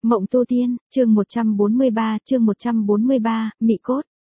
Mộng tu tiên, chương 143, Mị cốt.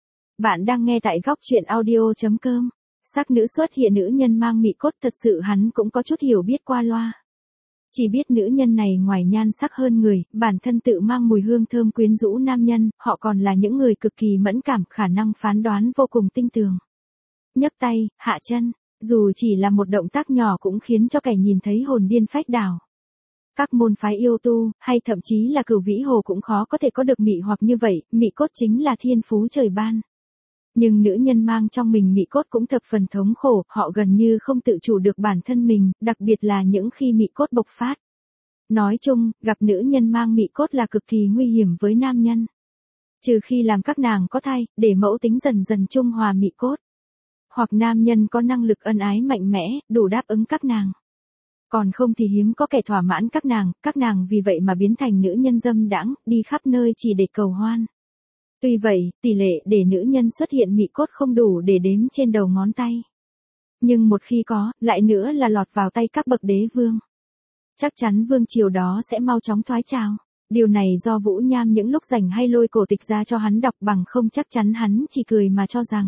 Bạn đang nghe tại góc truyện audio.com. Sắc nữ xuất hiện nữ nhân mang mị cốt, thật sự hắn cũng có chút hiểu biết qua loa. Chỉ biết nữ nhân này ngoài nhan sắc hơn người, bản thân tự mang mùi hương thơm quyến rũ nam nhân, họ còn là những người cực kỳ mẫn cảm, khả năng phán đoán vô cùng tinh tường. Nhấc tay, hạ chân, dù chỉ là một động tác nhỏ cũng khiến cho kẻ nhìn thấy hồn điên phách đảo. Các môn phái yêu tu, hay thậm chí là Cửu Vĩ Hồ cũng khó có thể có được mị hoặc như vậy, mị cốt chính là thiên phú trời ban. Nhưng nữ nhân mang trong mình mị cốt cũng thập phần thống khổ, họ gần như không tự chủ được bản thân mình, đặc biệt là những khi mị cốt bộc phát. Nói chung, gặp nữ nhân mang mị cốt là cực kỳ nguy hiểm với nam nhân. Trừ khi làm các nàng có thai, để mẫu tính dần dần trung hòa mị cốt. Hoặc nam nhân có năng lực ân ái mạnh mẽ, đủ đáp ứng các nàng. Còn không thì hiếm có kẻ thỏa mãn các nàng vì vậy mà biến thành nữ nhân dâm đãng, đi khắp nơi chỉ để cầu hoan. Tuy vậy, tỷ lệ để nữ nhân xuất hiện mị cốt không đủ để đếm trên đầu ngón tay. Nhưng một khi có, lại nữa là lọt vào tay các bậc đế vương. Chắc chắn vương triều đó sẽ mau chóng thoái trào. Điều này do Vũ Nham những lúc rảnh hay lôi cổ tịch ra cho hắn đọc, bằng không chắc chắn hắn chỉ cười mà cho rằng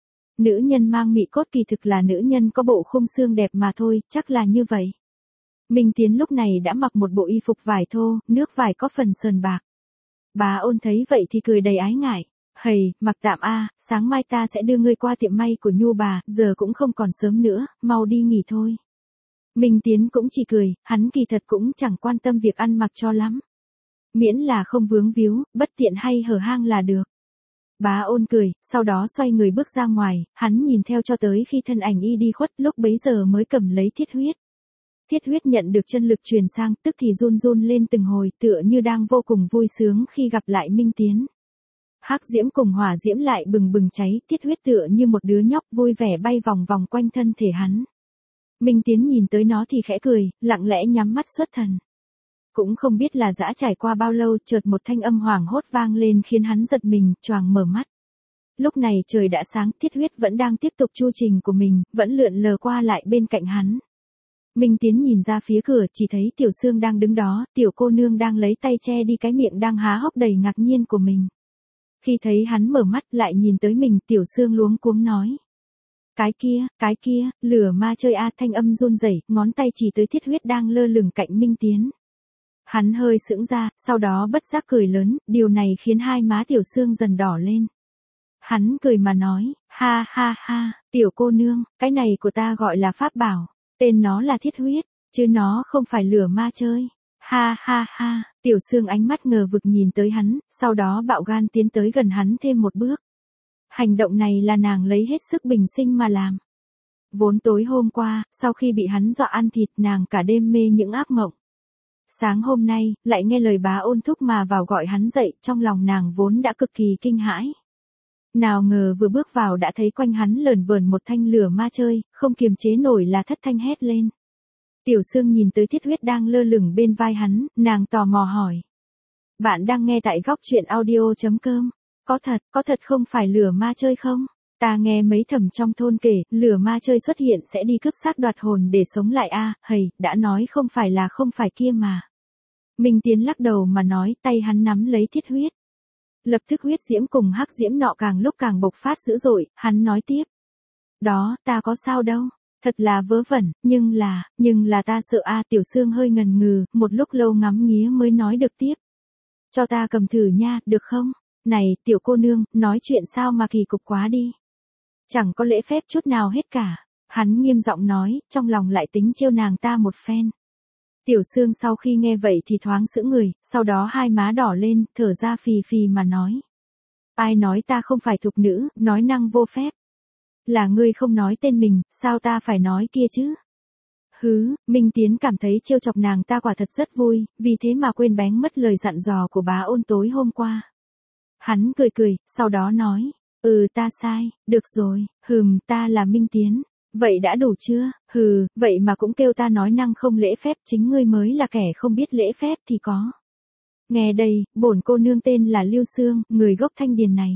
nữ nhân mang mị cốt kỳ thực là nữ nhân có bộ khung xương đẹp mà thôi, chắc là như vậy. Minh Tiến lúc này đã mặc một bộ y phục vải thô, nước vải có phần sờn bạc. Bá Ôn thấy vậy thì cười đầy ái ngại. Hầy, mặc tạm a, sáng mai ta sẽ đưa ngươi qua tiệm may của Nhu bà, giờ cũng không còn sớm nữa, mau đi nghỉ thôi. Minh Tiến cũng chỉ cười, hắn kỳ thật cũng chẳng quan tâm việc ăn mặc cho lắm. Miễn là không vướng víu, bất tiện hay hở hang là được. Bá Ôn cười, sau đó xoay người bước ra ngoài, hắn nhìn theo cho tới khi thân ảnh y đi khuất, lúc bấy giờ mới cầm lấy thiết huyết. Thiết huyết nhận được chân lực truyền sang, tức thì run run lên từng hồi, tựa như đang vô cùng vui sướng khi gặp lại Minh Tiến. Hắc diễm cùng hỏa diễm lại bừng bừng cháy, thiết huyết tựa như một đứa nhóc vui vẻ bay vòng vòng quanh thân thể hắn. Minh Tiến nhìn tới nó thì khẽ cười, lặng lẽ nhắm mắt xuất thần. Cũng không biết là dã trải qua bao lâu, chợt một thanh âm hoảng hốt vang lên khiến hắn giật mình, choàng mở mắt. Lúc này trời đã sáng, thiết huyết vẫn đang tiếp tục chu trình của mình, vẫn lượn lờ qua lại bên cạnh hắn. Minh Tiến nhìn ra phía cửa, chỉ thấy Tiểu Sương đang đứng đó, tiểu cô nương đang lấy tay che đi cái miệng đang há hốc đầy ngạc nhiên của mình. Khi thấy hắn mở mắt lại nhìn tới mình, Tiểu Sương luống cuống nói. Cái kia, lửa ma chơi a, thanh âm run rẩy, ngón tay chỉ tới thiết huyết đang lơ lửng cạnh Minh Tiến. Hắn hơi sững ra, sau đó bất giác cười lớn, điều này khiến hai má Tiểu Sương dần đỏ lên. Hắn cười mà nói, ha ha ha, tiểu cô nương, cái này của ta gọi là pháp bảo. Tên nó là thiết huyết, chứ nó không phải lửa ma chơi. Ha ha ha, Tiểu Sương ánh mắt ngờ vực nhìn tới hắn, sau đó bạo gan tiến tới gần hắn thêm một bước. Hành động này là nàng lấy hết sức bình sinh mà làm. Vốn tối hôm qua, sau khi bị hắn dọa ăn thịt, nàng cả đêm mê những ác mộng. Sáng hôm nay, lại nghe lời Bá Ôn thúc mà vào gọi hắn dậy, trong lòng nàng vốn đã cực kỳ kinh hãi. Nào ngờ vừa bước vào đã thấy quanh hắn lởn vởn một thanh lửa ma chơi, không kiềm chế nổi là thất thanh hét lên. Tiểu Sương nhìn tới thiết huyết đang lơ lửng bên vai hắn, nàng tò mò hỏi. Bạn đang nghe tại góc truyện audio.com. Có thật không phải lửa ma chơi không? Ta nghe mấy thẩm trong thôn kể, lửa ma chơi xuất hiện sẽ đi cướp xác đoạt hồn để sống lại a, hầy, đã nói không phải kia mà. Minh Tiến lắc đầu mà nói, tay hắn nắm lấy thiết huyết. Lập tức huyết diễm cùng hắc diễm nọ càng lúc càng bộc phát dữ dội, hắn nói tiếp. Đó, ta có sao đâu, thật là vớ vẩn, nhưng là ta sợ a. Tiểu Sương hơi ngần ngừ, một lúc lâu ngắm nghía mới nói được tiếp. Cho ta cầm thử nha, được không? Này, tiểu cô nương, nói chuyện sao mà kỳ cục quá đi. Chẳng có lễ phép chút nào hết cả. Hắn nghiêm giọng nói, trong lòng lại tính trêu nàng ta một phen. Tiểu Sương sau khi nghe vậy thì thoáng sững người, sau đó hai má đỏ lên, thở ra phì phì mà nói. Ai nói ta không phải thục nữ, nói năng vô phép. Là ngươi không nói tên mình, sao ta phải nói kia chứ? Hứ, Minh Tiến cảm thấy trêu chọc nàng ta quả thật rất vui, vì thế mà quên bén mất lời dặn dò của Bá Ôn tối hôm qua. Hắn cười, sau đó nói, ta sai, được rồi, ta là Minh Tiến. Vậy đã đủ chưa? Vậy mà cũng kêu ta nói năng không lễ phép, chính ngươi mới là kẻ không biết lễ phép thì có. Nghe đây, bổn cô nương tên là Lưu Sương, người gốc Thanh Điền này.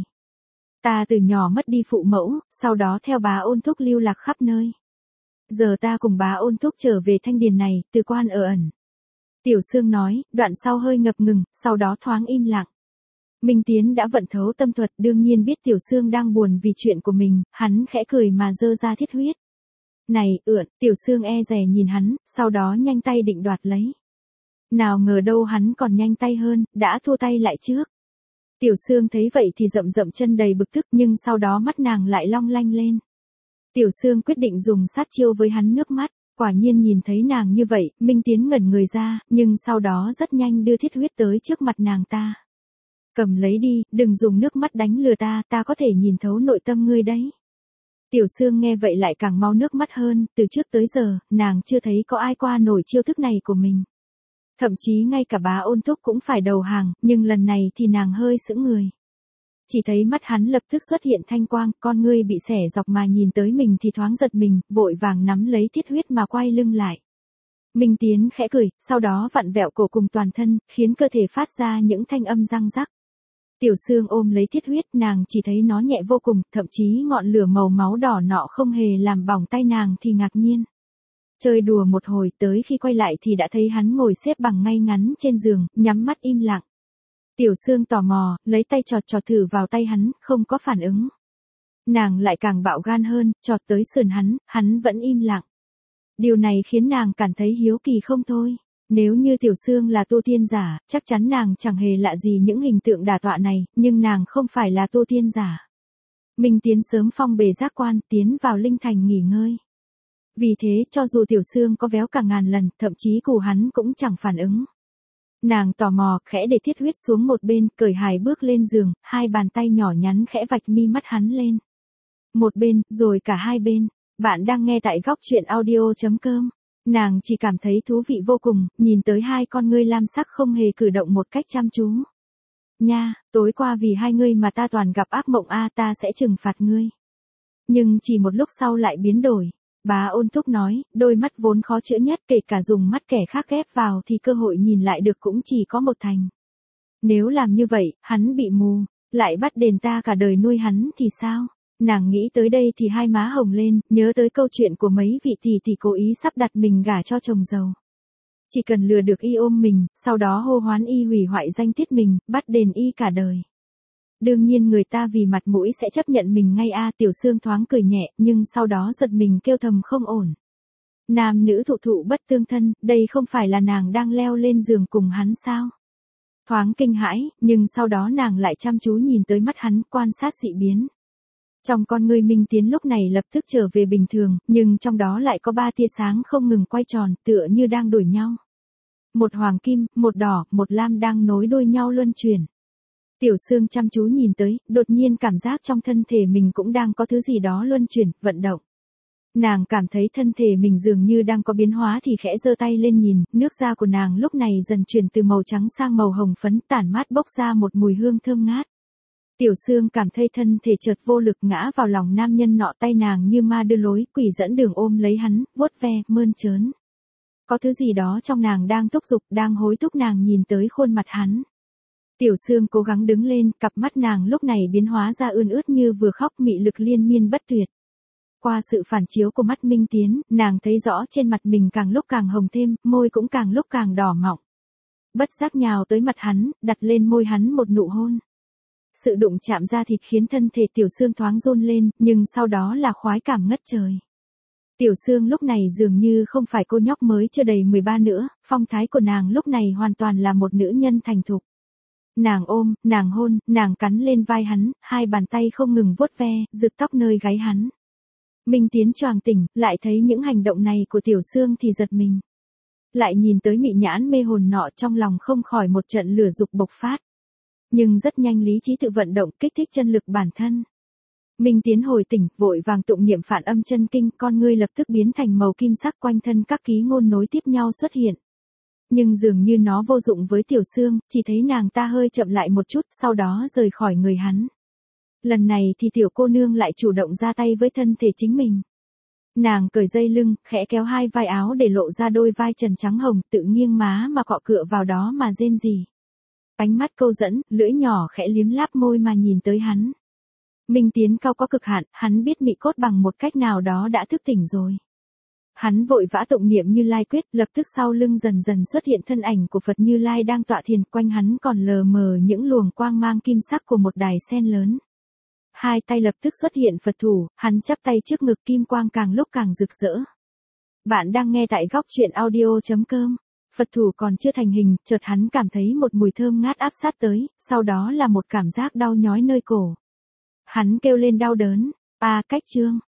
Ta từ nhỏ mất đi phụ mẫu, sau đó theo Bá Ôn thúc lưu lạc khắp nơi. Giờ ta cùng Bá Ôn thúc trở về Thanh Điền này, từ quan ở ẩn. Tiểu Sương nói, đoạn sau hơi ngập ngừng, sau đó thoáng im lặng. Minh Tiến đã vận thấu tâm thuật, đương nhiên biết Tiểu Sương đang buồn vì chuyện của mình, hắn khẽ cười mà giơ ra thiết huyết. Này, ượn, Tiểu Sương e dè nhìn hắn, sau đó nhanh tay định đoạt lấy. Nào ngờ đâu hắn còn nhanh tay hơn, đã thua tay lại trước. Tiểu Sương thấy vậy thì rậm rậm chân đầy bực tức, nhưng sau đó mắt nàng lại long lanh lên. Tiểu Sương quyết định dùng sát chiêu với hắn nước mắt. Quả nhiên nhìn thấy nàng như vậy, Minh Tiến ngẩn người ra, nhưng sau đó rất nhanh đưa thiết huyết tới trước mặt nàng ta. Cầm lấy đi, đừng dùng nước mắt đánh lừa ta, ta có thể nhìn thấu nội tâm ngươi đấy. Tiểu Sương nghe vậy lại càng mau nước mắt hơn, từ trước tới giờ, nàng chưa thấy có ai qua nổi chiêu thức này của mình. Thậm chí ngay cả bá Ôn Thúc cũng phải đầu hàng, nhưng lần này thì nàng hơi sững người. Chỉ thấy mắt hắn lập tức xuất hiện thanh quang, con ngươi bị xẻ dọc mà nhìn tới mình thì thoáng giật mình, vội vàng nắm lấy thiết huyết mà quay lưng lại. Minh Tiến khẽ cười, sau đó vặn vẹo cổ cùng toàn thân, khiến cơ thể phát ra những thanh âm răng rắc. Tiểu Sương ôm lấy thiết huyết, nàng chỉ thấy nó nhẹ vô cùng, thậm chí ngọn lửa màu máu đỏ nọ không hề làm bỏng tay nàng thì ngạc nhiên. Chơi đùa một hồi tới khi quay lại thì đã thấy hắn ngồi xếp bằng ngay ngắn trên giường, nhắm mắt im lặng. Tiểu Sương tò mò, lấy tay chọt thử vào tay hắn, không có phản ứng. Nàng lại càng bạo gan hơn, chọt tới sườn hắn vẫn im lặng. Điều này khiến nàng cảm thấy hiếu kỳ không thôi. Nếu như Tiểu Sương là tu tiên giả, chắc chắn nàng chẳng hề lạ gì những hình tượng đả tọa này, nhưng nàng không phải là tu tiên giả. Minh Tiến sớm phong bề giác quan, tiến vào linh thành nghỉ ngơi. Vì thế, cho dù Tiểu Sương có véo cả ngàn lần, thậm chí cù hắn cũng chẳng phản ứng. Nàng tò mò, khẽ để thiết huyết xuống một bên, cởi hài bước lên giường, hai bàn tay nhỏ nhắn khẽ vạch mi mắt hắn lên. Một bên, rồi cả hai bên. Bạn đang nghe tại góc truyện audio.com. Nàng chỉ cảm thấy thú vị vô cùng, nhìn tới hai con ngươi lam sắc không hề cử động một cách chăm chú. Nha, tối qua vì hai ngươi mà ta toàn gặp ác mộng ta sẽ trừng phạt ngươi. Nhưng chỉ một lúc sau lại biến đổi. Bá Ôn Thúc nói, đôi mắt vốn khó chữa nhất, kể cả dùng mắt kẻ khác ghép vào thì cơ hội nhìn lại được cũng chỉ có một thành. Nếu làm như vậy, hắn bị mù, lại bắt đền ta cả đời nuôi hắn thì sao? Nàng nghĩ tới đây thì hai má hồng lên, nhớ tới câu chuyện của mấy vị tỷ cố ý sắp đặt mình gả cho chồng giàu. Chỉ cần lừa được y ôm mình, sau đó hô hoán y hủy hoại danh tiết mình, bắt đền y cả đời. Đương nhiên người ta vì mặt mũi sẽ chấp nhận mình ngay Tiểu Sương thoáng cười nhẹ, nhưng sau đó giật mình kêu thầm không ổn. Nam nữ thụ bất tương thân, đây không phải là nàng đang leo lên giường cùng hắn sao? Thoáng kinh hãi, nhưng sau đó nàng lại chăm chú nhìn tới mắt hắn, quan sát dị biến. Trong con ngươi Minh Tiến lúc này lập tức trở về bình thường, nhưng trong đó lại có ba tia sáng không ngừng quay tròn, tựa như đang đổi nhau. Một hoàng kim, một đỏ, một lam đang nối đuôi nhau luân chuyển. Tiểu Sương chăm chú nhìn tới, đột nhiên cảm giác trong thân thể mình cũng đang có thứ gì đó luân chuyển, vận động. Nàng cảm thấy thân thể mình dường như đang có biến hóa thì khẽ giơ tay lên nhìn, nước da của nàng lúc này dần chuyển từ màu trắng sang màu hồng phấn, tản mát bốc ra một mùi hương thơm ngát. Tiểu Sương cảm thấy thân thể chợt vô lực ngã vào lòng nam nhân nọ, tay nàng như ma đưa lối, quỷ dẫn đường ôm lấy hắn, vuốt ve, mơn trớn. Có thứ gì đó trong nàng đang thúc giục, đang hối thúc nàng nhìn tới khuôn mặt hắn. Tiểu Sương cố gắng đứng lên, cặp mắt nàng lúc này biến hóa ra ươn ướt như vừa khóc, mị lực liên miên bất tuyệt. Qua sự phản chiếu của mắt Minh Tiến, nàng thấy rõ trên mặt mình càng lúc càng hồng thêm, môi cũng càng lúc càng đỏ mọng. Bất giác nhào tới mặt hắn, đặt lên môi hắn một nụ hôn. Sự đụng chạm da thịt khiến thân thể Tiểu Sương thoáng run lên, nhưng sau đó là khoái cảm ngất trời. Tiểu Sương lúc này dường như không phải cô nhóc mới chưa đầy 13 nữa, phong thái của nàng lúc này hoàn toàn là một nữ nhân thành thục. Nàng ôm, nàng hôn, nàng cắn lên vai hắn, hai bàn tay không ngừng vuốt ve, rực tóc nơi gáy hắn. Minh Tiến choàng tỉnh, lại thấy những hành động này của Tiểu Sương thì giật mình. Lại nhìn tới mị nhãn mê hồn nọ, trong lòng không khỏi một trận lửa dục bộc phát. Nhưng rất nhanh lý trí tự vận động, kích thích chân lực bản thân. Minh Tiến hồi tỉnh, vội vàng tụng niệm Phản Âm Chân Kinh, con ngươi lập tức biến thành màu kim sắc, quanh thân các ký ngôn nối tiếp nhau xuất hiện. Nhưng dường như nó vô dụng với Tiểu Sương, chỉ thấy nàng ta hơi chậm lại một chút, sau đó rời khỏi người hắn. Lần này thì tiểu cô nương lại chủ động ra tay với thân thể chính mình. Nàng cởi dây lưng, khẽ kéo hai vai áo để lộ ra đôi vai trần trắng hồng, tự nghiêng má mà cọ cựa vào đó mà rên rỉ. Ánh mắt câu dẫn, lưỡi nhỏ khẽ liếm láp môi mà nhìn tới hắn. Minh Tiến cao có cực hạn, hắn biết mị cốt bằng một cách nào đó đã thức tỉnh rồi. Hắn vội vã tụng niệm Như Lai quyết, lập tức sau lưng dần dần xuất hiện thân ảnh của Phật Như Lai đang tọa thiền, quanh hắn còn lờ mờ những luồng quang mang kim sắc của một đài sen lớn. Hai tay lập tức xuất hiện Phật thủ, hắn chắp tay trước ngực, kim quang càng lúc càng rực rỡ. Bạn đang nghe tại góc truyện audio.com. Phật thủ còn chưa thành hình, chợt hắn cảm thấy một mùi thơm ngát áp sát tới, sau đó là một cảm giác đau nhói nơi cổ. Hắn kêu lên đau đớn, cách chương.